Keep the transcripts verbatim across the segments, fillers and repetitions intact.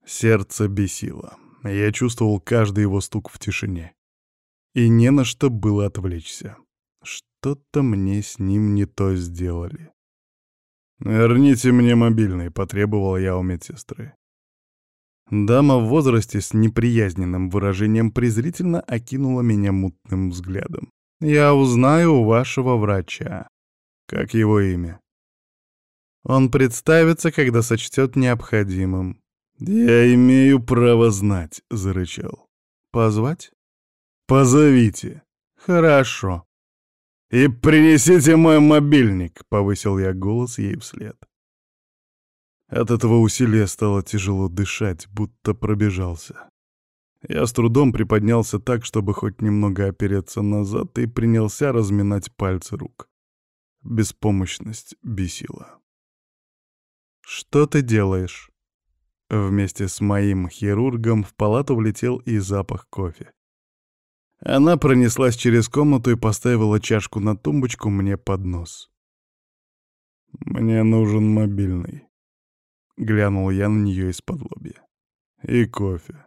Сердце бесило. Я чувствовал каждый его стук в тишине. И не на что было отвлечься. Что-то мне с ним не то сделали. «Верните мне мобильный», — потребовал я у медсестры. Дама в возрасте с неприязненным выражением презрительно окинула меня мутным взглядом. «Я узнаю у вашего врача. Как его имя?» «Он представится, когда сочтет необходимым». «Я имею право знать», — зарычал. «Позвать?» «Позовите». «Хорошо». «И принесите мой мобильник», — повысил я голос ей вслед. От этого усилия стало тяжело дышать, будто пробежался. Я с трудом приподнялся так, чтобы хоть немного опереться назад, и принялся разминать пальцы рук. Беспомощность бесила. «Что ты делаешь?» Вместе с моим хирургом в палату влетел и запах кофе. Она пронеслась через комнату и поставила чашку на тумбочку мне под нос. «Мне нужен мобильный», — глянул я на нее из-под лобья. «И кофе».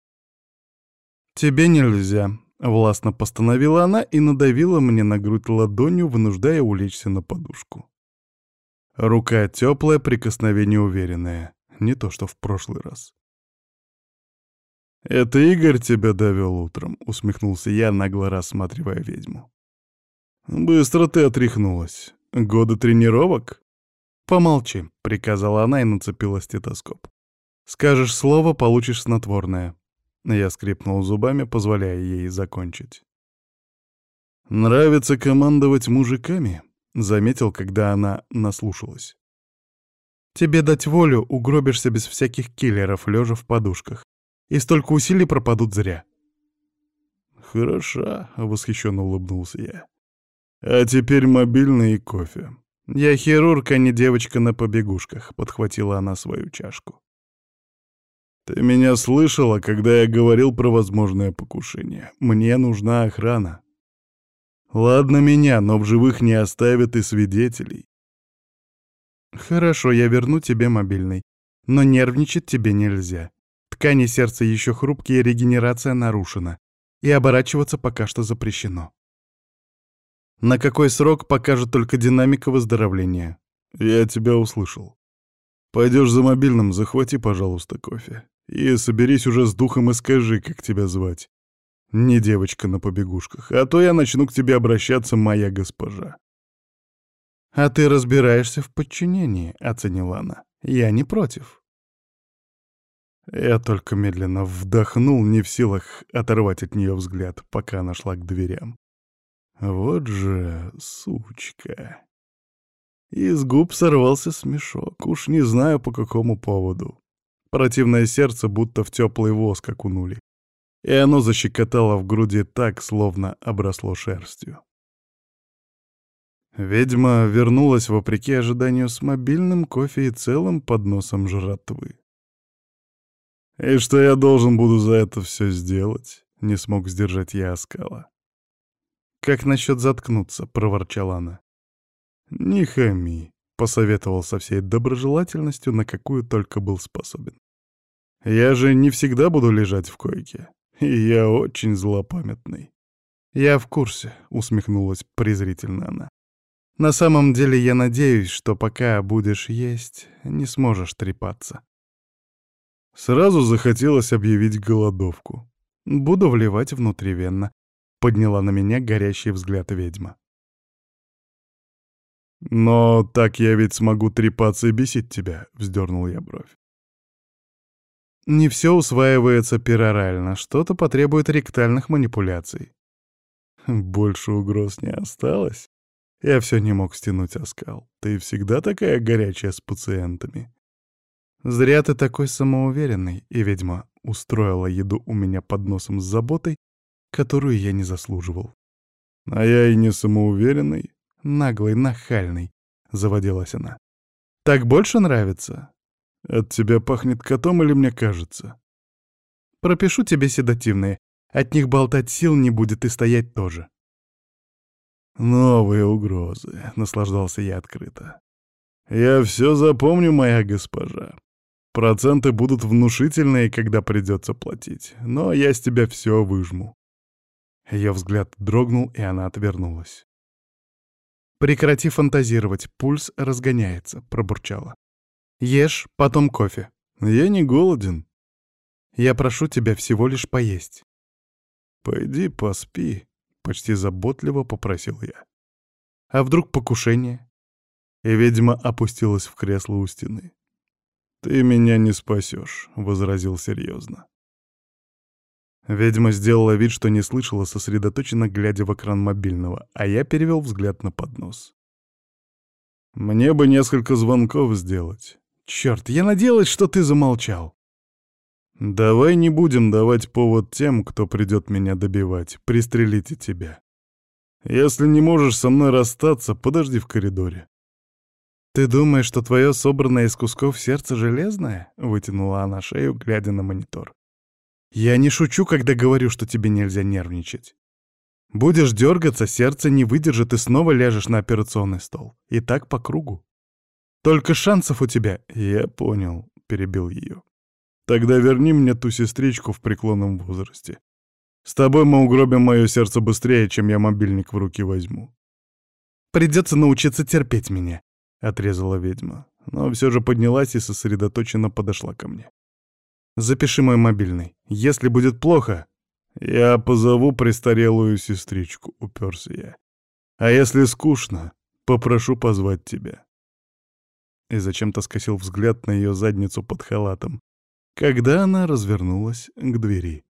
«Тебе нельзя», — властно постановила она и надавила мне на грудь ладонью, вынуждая улечься на подушку. Рука теплая, прикосновение уверенное. Не то, что в прошлый раз. «Это Игорь тебя довел утром», — усмехнулся я, нагло рассматривая ведьму. «Быстро ты отряхнулась. Годы тренировок?» «Помолчи», — приказала она и нацепила стетоскоп. «Скажешь слово, получишь снотворное». Я скрипнул зубами, позволяя ей закончить. «Нравится командовать мужиками?» — заметил, когда она наслушалась. «Тебе дать волю, угробишься без всяких киллеров, лежа в подушках. И столько усилий пропадут зря». «Хороша», — восхищенно улыбнулся я. «А теперь мобильный и кофе». «Я хирург, а не девочка на побегушках», — подхватила она свою чашку. «Ты меня слышала, когда я говорил про возможное покушение? Мне нужна охрана». «Ладно меня, но в живых не оставят и свидетелей». «Хорошо, я верну тебе мобильный. Но нервничать тебе нельзя. Ткани сердца еще хрупкие, регенерация нарушена. И оборачиваться пока что запрещено. На какой срок покажет только динамика выздоровления?» «Я тебя услышал. Пойдешь за мобильным, захвати, пожалуйста, кофе. И соберись уже с духом и скажи, как тебя звать. Не девочка на побегушках, а то я начну к тебе обращаться, моя госпожа». «А ты разбираешься в подчинении», — оценила она. «Я не против». Я только медленно вдохнул, не в силах оторвать от нее взгляд, пока она шла к дверям. Вот же сучка. Из губ сорвался смешок, уж не знаю по какому поводу. Противное сердце будто в теплый воск окунули, и оно защекотало в груди так, словно обросло шерстью. Ведьма вернулась вопреки ожиданию с мобильным кофе и целым подносом жратвы. «И что я должен буду за это все сделать?» — не смог сдержать я оскала. «Как насчет заткнуться?» — проворчала она. «Не хами», — посоветовал со всей доброжелательностью, на какую только был способен. «Я же не всегда буду лежать в койке, и я очень злопамятный». «Я в курсе», — усмехнулась презрительно она. «На самом деле я надеюсь, что пока будешь есть, не сможешь трепаться». Сразу захотелось объявить голодовку. «Буду вливать внутривенно», — подняла на меня горящий взгляд ведьма. «Но так я ведь смогу трепаться и бесить тебя», — вздернул я бровь. «Не все усваивается перорально, что-то потребует ректальных манипуляций». «Больше угроз не осталось?» Я все не мог стянуть оскал. «Ты всегда такая горячая с пациентами?» «Зря ты такой самоуверенный», и ведьма устроила еду у меня под носом с заботой, которую я не заслуживал. «А я и не самоуверенный». «Наглый, нахальный», — заводилась она. «Так больше нравится?» «От тебя пахнет котом или мне кажется?» «Пропишу тебе седативные. От них болтать сил не будет и стоять тоже». «Новые угрозы», — наслаждался я открыто. «Я все запомню, моя госпожа. Проценты будут внушительные, когда придется платить, но я с тебя все выжму». Ее взгляд дрогнул, и она отвернулась. «Прекрати фантазировать, пульс разгоняется», — пробурчала. «Ешь, потом кофе». «Я не голоден». «Я прошу тебя всего лишь поесть». «Пойди поспи», — почти заботливо попросил я. «А вдруг покушение?» И ведьма опустилась в кресло у стены. «Ты меня не спасешь», — возразил серьезно. Ведьма сделала вид, что не слышала, сосредоточенно глядя в экран мобильного, а я перевел взгляд на поднос. «Мне бы несколько звонков сделать». «Черт, я надеялась, что ты замолчал». «Давай не будем давать повод тем, кто придет меня добивать, пристрелите тебя. Если не можешь со мной расстаться, подожди в коридоре». «Ты думаешь, что твое собранное из кусков сердце железное?» — вытянула она шею, глядя на монитор. «Я не шучу, когда говорю, что тебе нельзя нервничать. Будешь дергаться, сердце не выдержит, и снова ляжешь на операционный стол. И так по кругу. Только шансов у тебя...» «Я понял», — перебил ее. «Тогда верни мне ту сестричку в преклонном возрасте. С тобой мы угробим мое сердце быстрее, чем я мобильник в руки возьму». «Придется научиться терпеть меня», — отрезала ведьма, но все же поднялась и сосредоточенно подошла ко мне. «Запиши мой мобильный. Если будет плохо...» «Я позову престарелую сестричку», — уперся я. «А если скучно, попрошу позвать тебя». И зачем-то скосил взгляд на ее задницу под халатом, когда она развернулась к двери.